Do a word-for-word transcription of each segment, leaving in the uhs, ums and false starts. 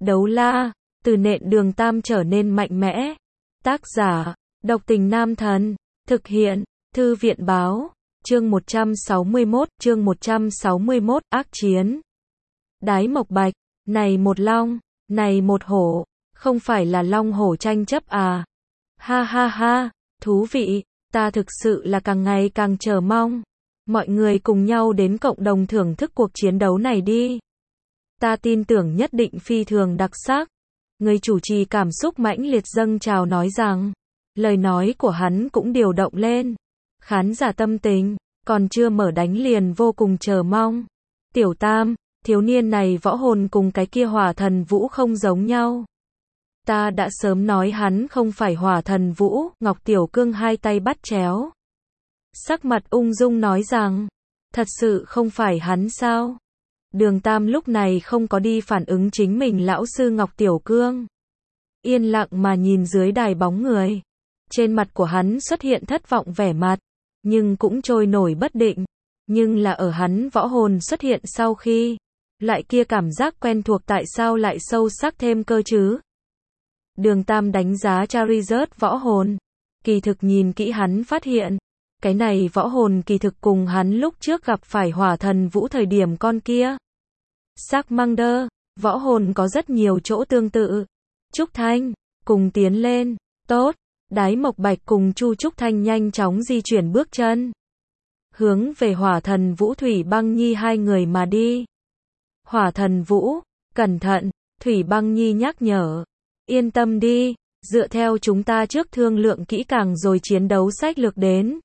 Đấu la, từ nện Đường Tam trở nên mạnh mẽ. Tác giả, Độc Tình Nam Thần. Thực hiện, Thư viện Báo. Chương một trăm sáu mươi mốt, chương một trăm sáu mươi mốt, ác chiến. Đái Mộc Bạch, này một long, này một hổ, không phải là long hổ tranh chấp à? Ha ha ha, thú vị, ta thực sự là càng ngày càng chờ mong. Mọi người cùng nhau đến cộng đồng thưởng thức cuộc chiến đấu này đi. Ta tin tưởng nhất định phi thường đặc sắc. Người chủ trì cảm xúc mãnh liệt dâng trào nói rằng, lời nói của hắn cũng điều động lên. Khán giả tâm tình, còn chưa mở đánh liền vô cùng chờ mong. Tiểu Tam, thiếu niên này võ hồn cùng cái kia Hỏa Thần Vũ không giống nhau. Ta đã sớm nói hắn không phải Hỏa Thần Vũ, Ngọc Tiểu Cương hai tay bắt chéo. Sắc mặt ung dung nói rằng, thật sự không phải hắn sao? Đường Tam lúc này không có đi phản ứng chính mình lão sư Ngọc Tiểu Cương. Yên lặng mà nhìn dưới đài bóng người. Trên mặt của hắn xuất hiện thất vọng vẻ mặt, nhưng cũng trôi nổi bất định. Nhưng là ở hắn võ hồn xuất hiện sau khi, lại kia cảm giác quen thuộc tại sao lại sâu sắc thêm cơ chứ? Đường Tam đánh giá Charizard võ hồn. Kỳ thực nhìn kỹ hắn phát hiện, cái này võ hồn kỳ thực cùng hắn lúc trước gặp phải Hỏa Thần Vũ thời điểm con kia. Charmander, võ hồn có rất nhiều chỗ tương tự. Trúc Thanh, cùng tiến lên, tốt. Đái Mộc Bạch cùng Chu Trúc Thanh nhanh chóng di chuyển bước chân. Hướng về Hỏa Thần Vũ Thủy Băng Nhi hai người mà đi. Hỏa Thần Vũ, cẩn thận, Thủy Băng Nhi nhắc nhở. Yên tâm đi, dựa theo chúng ta trước thương lượng kỹ càng rồi chiến đấu sách lược đến.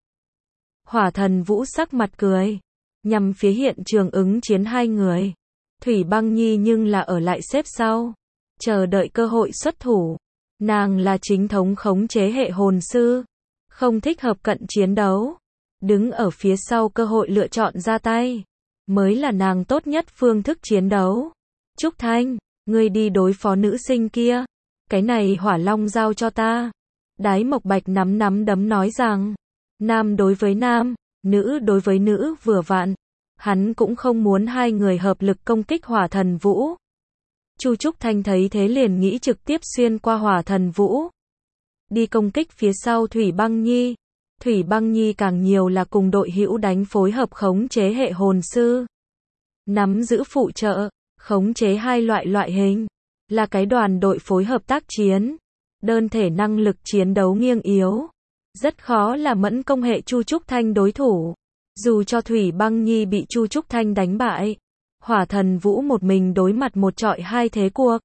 Hỏa Thần Vũ sắc mặt cười, nhằm phía hiện trường ứng chiến hai người. Thủy Băng Nhi nhưng là ở lại xếp sau, chờ đợi cơ hội xuất thủ. Nàng là chính thống khống chế hệ hồn sư, không thích hợp cận chiến đấu. Đứng ở phía sau cơ hội lựa chọn ra tay, mới là nàng tốt nhất phương thức chiến đấu. Trúc Thanh, ngươi đi đối phó nữ sinh kia. Cái này hỏa long giao cho ta. Đái Mộc Bạch nắm nắm đấm nói rằng, nam đối với nam, nữ đối với nữ vừa vặn. Hắn cũng không muốn hai người hợp lực công kích Hỏa Thần Vũ. Chu Trúc Thanh thấy thế liền nghĩ trực tiếp xuyên qua Hỏa Thần Vũ, đi công kích phía sau Thủy Băng Nhi. Thủy Băng Nhi càng nhiều là cùng đội hữu đánh phối hợp khống chế hệ hồn sư. Nắm giữ phụ trợ, khống chế hai loại loại hình, là cái đoàn đội phối hợp tác chiến. Đơn thể năng lực chiến đấu nghiêng yếu, rất khó là mẫn công hệ Chu Trúc Thanh đối thủ. Dù cho Thủy Băng Nhi bị Chu Trúc Thanh đánh bại, Hỏa Thần Vũ một mình đối mặt một trọi hai thế cuộc,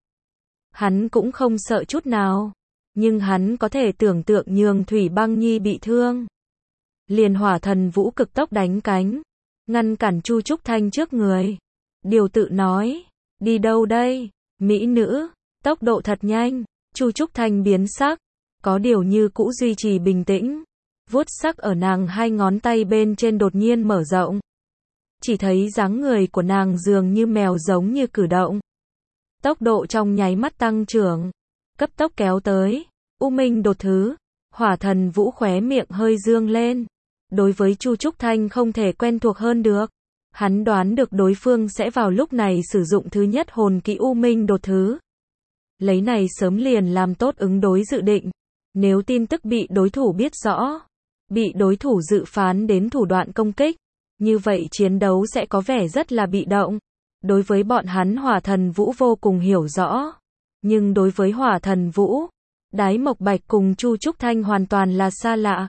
hắn cũng không sợ chút nào. Nhưng hắn có thể tưởng tượng nhường Thủy Băng Nhi bị thương. Liền Hỏa Thần Vũ cực tốc đánh cánh, ngăn cản Chu Trúc Thanh trước người. Điều tự nói, đi đâu đây? Mỹ nữ, tốc độ thật nhanh. Chu Trúc Thanh biến sắc, có điều như cũ duy trì bình tĩnh. Vuốt sắc ở nàng hai ngón tay bên trên đột nhiên mở rộng. Chỉ thấy dáng người của nàng dường như mèo giống như cử động. Tốc độ trong nháy mắt tăng trưởng, cấp tốc kéo tới. U Minh đột thứ, Hỏa Thần Vũ khóe miệng hơi dương lên. Đối với Chu Trúc Thanh không thể quen thuộc hơn được. Hắn đoán được đối phương sẽ vào lúc này sử dụng thứ nhất hồn kỹ U Minh đột thứ. Lấy này sớm liền làm tốt ứng đối dự định. Nếu tin tức bị đối thủ biết rõ, bị đối thủ dự phán đến thủ đoạn công kích, như vậy chiến đấu sẽ có vẻ rất là bị động. Đối với bọn hắn Hỏa Thần Vũ vô cùng hiểu rõ. Nhưng đối với Hỏa Thần Vũ, Đái Mộc Bạch cùng Chu Trúc Thanh hoàn toàn là xa lạ.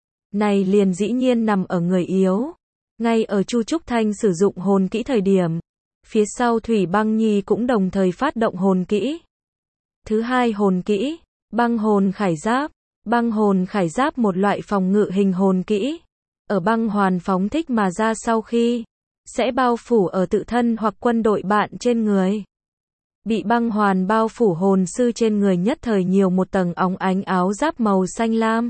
Này liền dĩ nhiên nằm ở người yếu. Ngay ở Chu Trúc Thanh sử dụng hồn kỹ thời điểm, phía sau Thủy Băng Nhi cũng đồng thời phát động hồn kỹ. Thứ hai hồn kỹ, băng hồn khải giáp. Băng hồn khải giáp một loại phòng ngự hình hồn kỹ. Ở băng hoàn phóng thích mà ra sau khi, sẽ bao phủ ở tự thân hoặc quân đội bạn trên người. Bị băng hoàn bao phủ hồn sư trên người nhất thời nhiều một tầng óng ánh áo giáp màu xanh lam.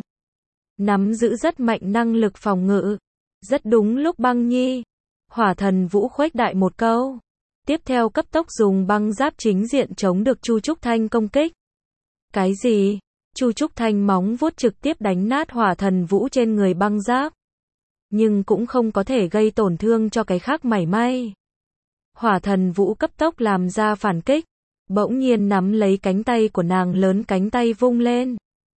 Nắm giữ rất mạnh năng lực phòng ngự. Rất đúng lúc Băng Nhi. Hỏa Thần Vũ khuếch đại một câu. Tiếp theo cấp tốc dùng băng giáp chính diện chống được Chu Trúc Thanh công kích. Cái gì? Chu Trúc Thanh móng vuốt trực tiếp đánh nát Hỏa Thần Vũ trên người băng giáp. Nhưng cũng không có thể gây tổn thương cho cái khác mảy may. Hỏa Thần Vũ cấp tốc làm ra phản kích. bỗng nhiên nắm lấy cánh tay của nàng, lớn cánh tay vung lên,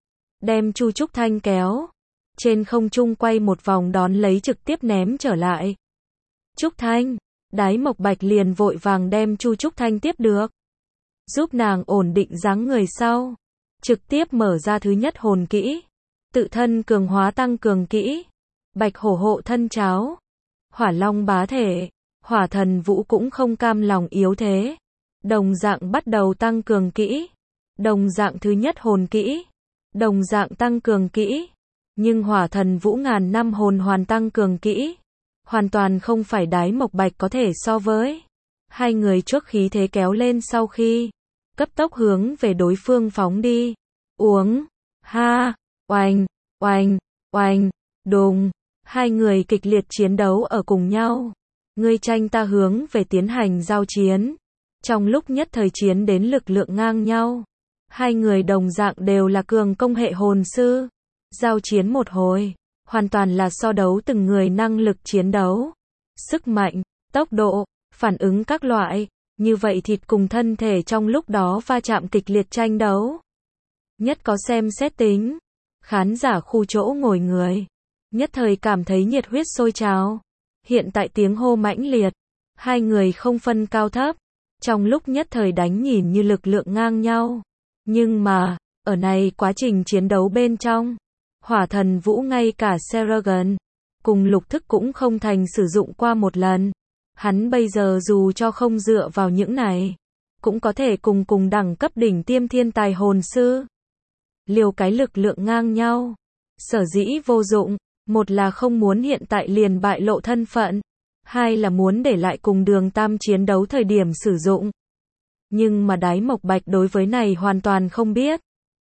đem Chu Trúc Thanh kéo trên không trung quay một vòng đón lấy trực tiếp ném trở lại. Trúc Thanh, Đái Mộc Bạch liền vội vàng đem Chu Trúc Thanh tiếp được, giúp nàng ổn định dáng người sau, trực tiếp mở ra thứ nhất hồn kỹ, tự thân cường hóa tăng cường kỹ, Bạch Hổ hộ thân cháo, Hỏa Long bá thể. Hỏa Thần Vũ cũng không cam lòng yếu thế, đồng dạng bắt đầu tăng cường kỹ, đồng dạng thứ nhất hồn kỹ, đồng dạng tăng cường kỹ, nhưng Hỏa Thần Vũ ngàn năm hồn hoàn tăng cường kỹ, hoàn toàn không phải Đái Mộc Bạch có thể so với. Hai người chuốc khí thế kéo lên sau khi, cấp tốc hướng về đối phương phóng đi. Uống, ha, oanh, oanh, oanh, đùng, hai người kịch liệt chiến đấu ở cùng nhau. Ngươi tranh ta hướng về tiến hành giao chiến. Trong lúc nhất thời chiến đến lực lượng ngang nhau. Hai người đồng dạng đều là cường công hệ hồn sư. Giao chiến một hồi, hoàn toàn là so đấu từng người năng lực chiến đấu, sức mạnh, tốc độ, phản ứng các loại, như vậy thịt cùng thân thể trong lúc đó va chạm kịch liệt tranh đấu. Nhất có xem xét tính, khán giả khu chỗ ngồi người, nhất thời cảm thấy nhiệt huyết sôi trào. Hiện tại tiếng hô mãnh liệt, hai người không phân cao thấp, trong lúc nhất thời đánh nhìn như lực lượng ngang nhau. Nhưng mà, ở này quá trình chiến đấu bên trong, Hỏa Thần Vũ ngay cả Seragon cùng lục thức cũng không thành sử dụng qua một lần. Hắn bây giờ dù cho không dựa vào những này, cũng có thể cùng cùng đẳng cấp đỉnh tiêm thiên tài hồn sư liều cái lực lượng ngang nhau. Sở dĩ vô dụng, một là không muốn hiện tại liền bại lộ thân phận, hai là muốn để lại cùng Đường Tam chiến đấu thời điểm sử dụng. Nhưng mà Đái Mộc Bạch đối với này hoàn toàn không biết.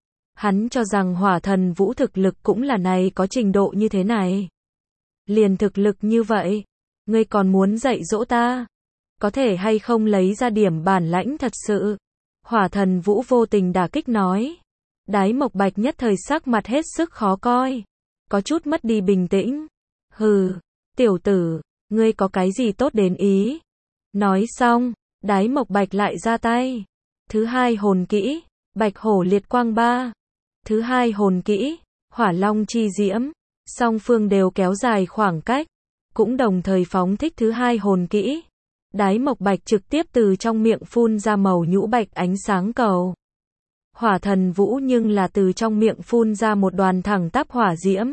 Hắn cho rằng Hỏa Thần Vũ thực lực cũng là này có trình độ như thế này. Liền thực lực như vậy, ngươi còn muốn dạy dỗ ta? Có thể hay không lấy ra điểm bản lãnh thật sự? Hỏa Thần Vũ vô tình đả kích nói. Đái Mộc Bạch nhất thời sắc mặt hết sức khó coi, có chút mất đi bình tĩnh. Hừ, tiểu tử, ngươi có cái gì tốt đến ý? Nói xong, Đái Mộc Bạch lại ra tay. Thứ hai hồn kỹ, Bạch Hổ liệt quang ba. Thứ hai hồn kỹ, Hỏa Long chi diễm. Song phương đều kéo dài khoảng cách, cũng đồng thời phóng thích thứ hai hồn kỹ. Đái Mộc Bạch trực tiếp từ trong miệng phun ra màu nhũ bạch ánh sáng cầu. Hỏa Thần Vũ nhưng là từ trong miệng phun ra một đoàn thẳng tắp hỏa diễm.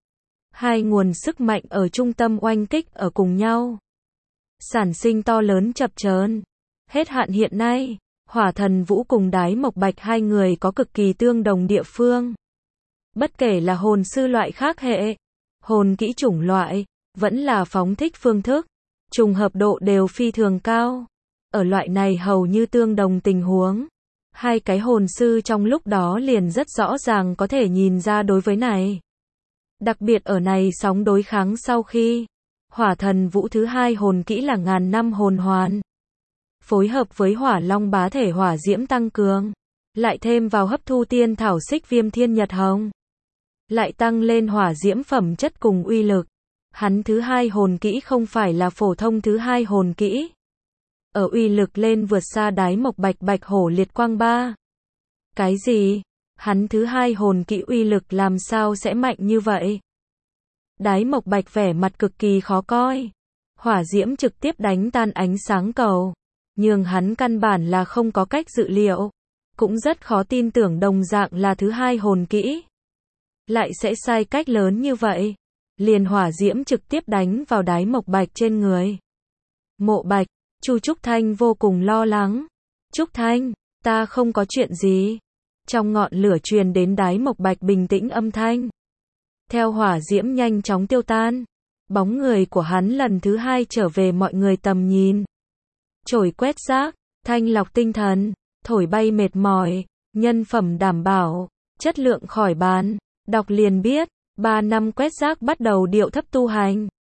Hai nguồn sức mạnh ở trung tâm oanh kích ở cùng nhau, sản sinh to lớn chập chờn. Hết hạn hiện nay, Hỏa Thần Vũ cùng Đái Mộc Bạch hai người có cực kỳ tương đồng địa phương. Bất kể là hồn sư loại khác hệ, hồn kỹ chủng loại, vẫn là phóng thích phương thức, trùng hợp độ đều phi thường cao. Ở loại này hầu như tương đồng tình huống, hai cái hồn sư trong lúc đó liền rất rõ ràng có thể nhìn ra đối với này. Đặc biệt ở này sóng đối kháng sau khi, Hỏa Thần Vũ thứ hai hồn kỹ là ngàn năm hồn hoàn. Phối hợp với Hỏa Long bá thể hỏa diễm tăng cường, lại thêm vào hấp thu tiên thảo xích viêm thiên nhật hồng, lại tăng lên hỏa diễm phẩm chất cùng uy lực. Hắn thứ hai hồn kỹ không phải là phổ thông thứ hai hồn kỹ. Ở uy lực lên vượt xa Đái Mộc Bạch Bạch Hổ liệt quang ba. Cái gì? Hắn thứ hai hồn kỹ uy lực làm sao sẽ mạnh như vậy? Đái Mộc Bạch vẻ mặt cực kỳ khó coi. Hỏa diễm trực tiếp đánh tan ánh sáng cầu, nhưng hắn căn bản là không có cách dự liệu, cũng rất khó tin tưởng đồng dạng là thứ hai hồn kỹ, lại sẽ sai cách lớn như vậy. Liền hỏa diễm trực tiếp đánh vào Đái Mộc Bạch trên người. Mộ Bạch, Chu Trúc Thanh vô cùng lo lắng. Trúc Thanh, ta không có chuyện gì. Trong ngọn lửa truyền đến Đái Mộc Bạch bình tĩnh âm thanh. Theo hỏa diễm nhanh chóng tiêu tan, bóng người của hắn lần thứ hai trở về mọi người tầm nhìn. Chổi quét rác, thanh lọc tinh thần, thổi bay mệt mỏi, nhân phẩm đảm bảo, chất lượng khỏi bàn. Đọc liền biết, ba năm quét rác bắt đầu điệu thấp tu hành.